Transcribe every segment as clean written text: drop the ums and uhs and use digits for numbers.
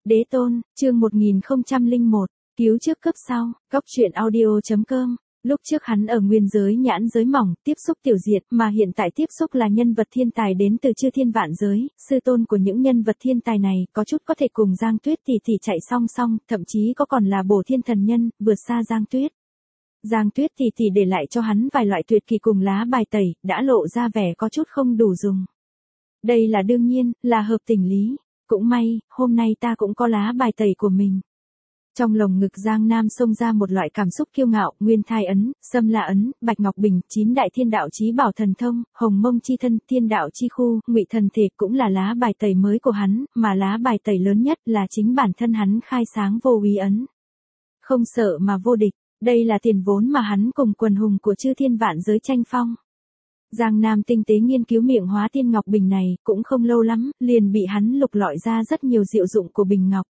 Đế tôn, chương 1001, cứu trước cấp sau, góc truyện audio.com. Lúc trước hắn ở nguyên giới nhãn giới mỏng, tiếp xúc tiểu diệt, mà hiện tại tiếp xúc là nhân vật thiên tài đến từ chư thiên vạn giới, sư tôn của những nhân vật thiên tài này, có chút có thể cùng Giang Tuyết tỷ tỷ chạy song song, thậm chí có còn là bổ thiên thần nhân, vượt xa Giang Tuyết. Giang Tuyết tỷ tỷ để lại cho hắn vài loại tuyệt kỳ cùng lá bài tẩy, đã lộ ra vẻ có chút không đủ dùng. Đây là đương nhiên, là hợp tình lý. Cũng may, hôm nay ta cũng có lá bài tẩy của mình. Trong lồng ngực Giang Nam xông ra một loại cảm xúc kiêu ngạo, Nguyên Thai ấn, Sâm La ấn, Bạch Ngọc Bình, 9 đại thiên đạo chí bảo thần thông, Hồng Mông chi thân, Thiên đạo chi khu, Ngụy thần thể cũng là lá bài tẩy mới của hắn, mà lá bài tẩy lớn nhất là chính bản thân hắn khai sáng vô úy ấn. Không sợ mà vô địch, đây là tiền vốn mà hắn cùng quần hùng của chư thiên vạn giới tranh phong. Giang Nam tinh tế nghiên cứu miệng hóa tiên ngọc bình này, cũng không lâu lắm, liền bị hắn lục lọi ra rất nhiều diệu dụng của bình ngọc.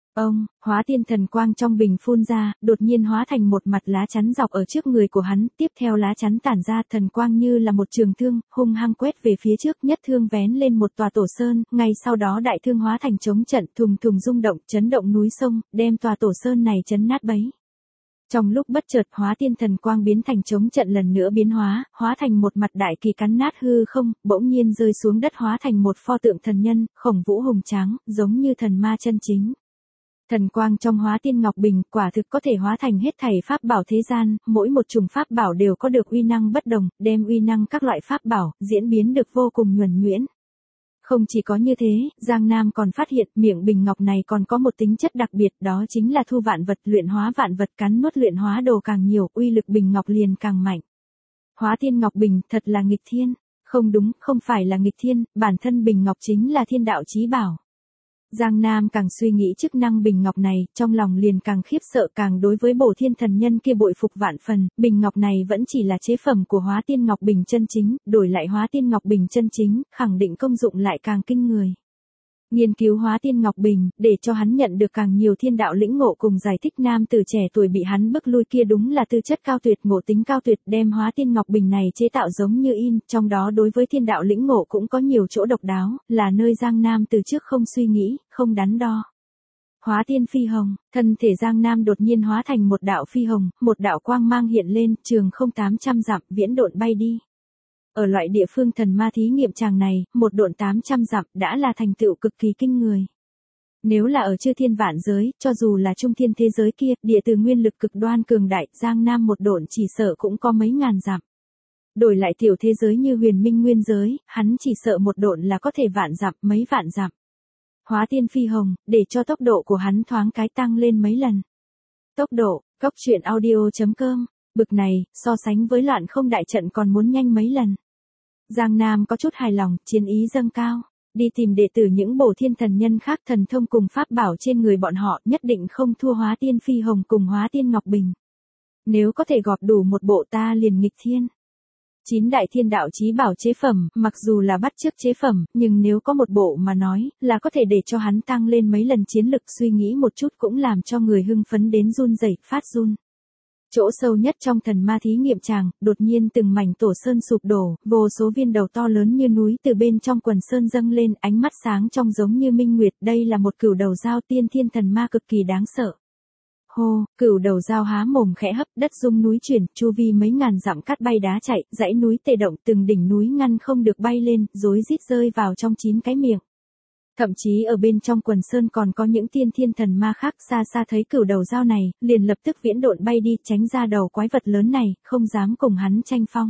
Hóa tiên thần quang trong bình phun ra, đột nhiên hóa thành một mặt lá chắn dọc ở trước người của hắn, tiếp theo lá chắn tản ra thần quang như là một trường thương, hung hăng quét về phía trước, nhất thương vén lên một tòa tổ sơn, ngay sau đó đại thương hóa thành chống trận, thùng thùng rung động, chấn động núi sông, đem tòa tổ sơn này chấn nát bấy. Trong lúc bất chợt, hóa tiên thần quang biến thành chống trận lần nữa biến hóa thành một mặt đại kỳ cắn nát hư không, bỗng nhiên rơi xuống đất hóa thành một pho tượng thần nhân, khổng vũ hùng tráng, giống như thần ma chân chính. Thần quang trong hóa tiên ngọc bình quả thực có thể hóa thành hết thảy pháp bảo thế gian, mỗi một chủng pháp bảo đều có được uy năng bất đồng, đem uy năng các loại pháp bảo, diễn biến được vô cùng nhuần nhuyễn. Không chỉ có như thế, Giang Nam còn phát hiện miệng bình ngọc này còn có một tính chất đặc biệt, đó chính là thu vạn vật, luyện hóa vạn vật, cắn nuốt luyện hóa đồ càng nhiều, uy lực bình ngọc liền càng mạnh. Hóa tiên ngọc bình thật là nghịch thiên. Không đúng, không phải là nghịch thiên, bản thân bình ngọc chính là thiên đạo chí bảo. Giang Nam càng suy nghĩ chức năng bình ngọc này, trong lòng liền càng khiếp sợ, càng đối với bổ thiên thần nhân kia bội phục vạn phần, bình ngọc này vẫn chỉ là chế phẩm của hóa tiên ngọc bình chân chính, đổi lại hóa tiên ngọc bình chân chính, khẳng định công dụng lại càng kinh người. Nghiên cứu hóa tiên ngọc bình, để cho hắn nhận được càng nhiều thiên đạo lĩnh ngộ cùng giải thích nam tử trẻ tuổi bị hắn bức lui kia đúng là tư chất cao tuyệt, ngộ tính cao tuyệt, đem hóa tiên ngọc bình này chế tạo giống như in, trong đó đối với thiên đạo lĩnh ngộ cũng có nhiều chỗ độc đáo, là nơi Giang Nam từ trước không suy nghĩ, không đắn đo. Hóa tiên phi hồng, thân thể Giang Nam đột nhiên hóa thành một đạo phi hồng, một đạo quang mang hiện lên, trường không 800 dặm, viễn độn bay đi. Ở loại địa phương thần ma thí nghiệm tràng này, một độn 800 dặm đã là thành tựu cực kỳ kinh người. Nếu là ở chư thiên vạn giới, cho dù là trung thiên thế giới kia, địa từ nguyên lực cực đoan cường đại, Giang Nam một độn chỉ sợ cũng có mấy ngàn dặm. Đổi lại tiểu thế giới như huyền minh nguyên giới, hắn chỉ sợ một độn là có thể vạn dặm, mấy vạn dặm. Hóa tiên phi hồng, để cho tốc độ của hắn thoáng cái tăng lên mấy lần. Tốc độ, góc truyện audio.com, bực này, so sánh với loạn không đại trận còn muốn nhanh mấy lần. Giang Nam có chút hài lòng, chiến ý dâng cao, đi tìm đệ tử những bổ thiên thần nhân khác, thần thông cùng pháp bảo trên người bọn họ nhất định không thua hóa tiên phi hồng cùng hóa tiên ngọc bình. Nếu có thể gọp đủ một bộ ta liền nghịch thiên. 9 đại thiên đạo chí bảo chế phẩm, mặc dù là bắt chước chế phẩm, nhưng nếu có một bộ mà nói, là có thể để cho hắn tăng lên mấy lần chiến lực, suy nghĩ một chút cũng làm cho người hưng phấn đến run rẩy, phát run. Chỗ sâu nhất trong thần ma thí nghiệm tràng, đột nhiên từng mảnh tổ sơn sụp đổ, vô số viên đầu to lớn như núi từ bên trong quần sơn dâng lên, ánh mắt sáng trong giống như minh nguyệt, đây là một cửu đầu dao tiên thiên thần ma cực kỳ đáng sợ. Hô, cửu đầu dao há mồm khẽ hấp, đất rung núi chuyển, chu vi mấy ngàn dặm cát bay đá chạy, dãy núi tê động, từng đỉnh núi ngăn không được bay lên, rối rít rơi vào trong 9 cái miệng. Thậm chí ở bên trong quần sơn còn có những tiên thiên thần ma khác, xa xa thấy cửu đầu dao này, liền lập tức viễn độn bay đi, tránh ra đầu quái vật lớn này, không dám cùng hắn tranh phong.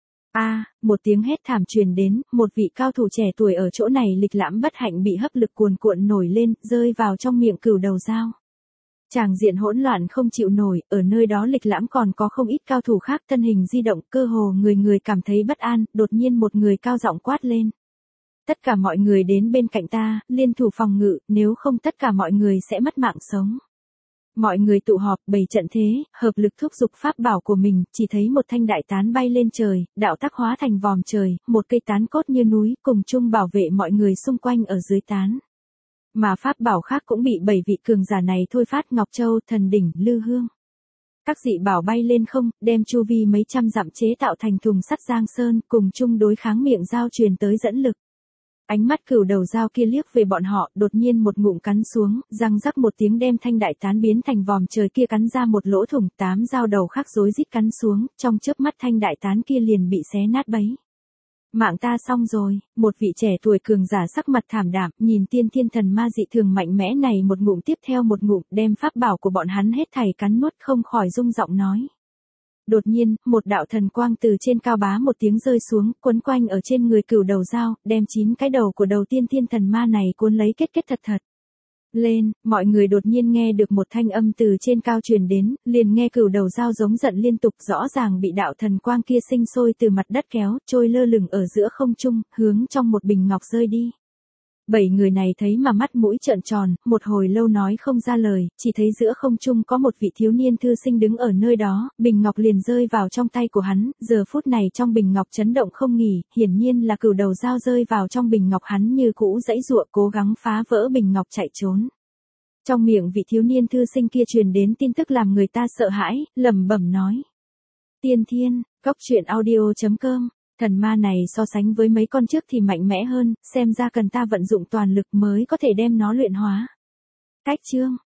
Một tiếng hét thảm truyền đến, một vị cao thủ trẻ tuổi ở chỗ này lịch lãm bất hạnh bị hấp lực cuồn cuộn nổi lên, rơi vào trong miệng cửu đầu dao. Tràng diện hỗn loạn không chịu nổi, ở nơi đó lịch lãm còn có không ít cao thủ khác, thân hình di động, cơ hồ người người cảm thấy bất an, đột nhiên một người cao giọng quát lên. Tất cả mọi người đến bên cạnh ta, liên thủ phòng ngự, nếu không tất cả mọi người sẽ mất mạng sống. Mọi người tụ họp, bày trận thế, hợp lực thúc giục pháp bảo của mình, chỉ thấy một thanh đại tán bay lên trời, đạo tắc hóa thành vòm trời, một cây tán cốt như núi, cùng chung bảo vệ mọi người xung quanh ở dưới tán. Mà pháp bảo khác cũng bị 7 vị cường giả này thôi phát, Ngọc Châu, Thần Đỉnh, Lư Hương. Các dị bảo bay lên không, đem chu vi mấy trăm dặm chế tạo thành thùng sắt Giang Sơn, cùng chung đối kháng miệng giao truyền tới dẫn lực. Ánh mắt cửu đầu dao kia liếc về bọn họ, đột nhiên một ngụm cắn xuống, răng rắc một tiếng đem thanh đại tán biến thành vòm trời kia cắn ra một lỗ thủng, 8 dao đầu khác rối rít cắn xuống, trong chớp mắt thanh đại tán kia liền bị xé nát bấy. Mạng ta xong rồi, một vị trẻ tuổi cường giả sắc mặt thảm đạm, nhìn tiên thiên thần ma dị thường mạnh mẽ này một ngụm tiếp theo một ngụm, đem pháp bảo của bọn hắn hết thảy cắn nuốt, không khỏi rung giọng nói. Đột nhiên, một đạo thần quang từ trên cao bá một tiếng rơi xuống, quấn quanh ở trên người cửu đầu dao, đem 9 cái đầu của đầu tiên thiên thần ma này cuốn lấy kết thật thật. Lên, mọi người đột nhiên nghe được một thanh âm từ trên cao truyền đến, liền nghe cửu đầu dao giống giận liên tục, rõ ràng bị đạo thần quang kia sinh sôi từ mặt đất kéo, trôi lơ lửng ở giữa không trung, hướng trong một bình ngọc rơi đi. 7 người này thấy mà mắt mũi trợn tròn, một hồi lâu nói không ra lời, chỉ thấy giữa không trung có một vị thiếu niên thư sinh đứng ở nơi đó, bình ngọc liền rơi vào trong tay của hắn, giờ phút này trong bình ngọc chấn động không nghỉ, hiển nhiên là cửu đầu dao rơi vào trong bình ngọc, hắn như cũ giãy giụa cố gắng phá vỡ bình ngọc chạy trốn. Trong miệng vị thiếu niên thư sinh kia truyền đến tin tức làm người ta sợ hãi, lẩm bẩm nói. Tiên thiên, truyện audio.com. Thần ma này so sánh với mấy con trước thì mạnh mẽ hơn, xem ra cần ta vận dụng toàn lực mới có thể đem nó luyện hóa. Cách chương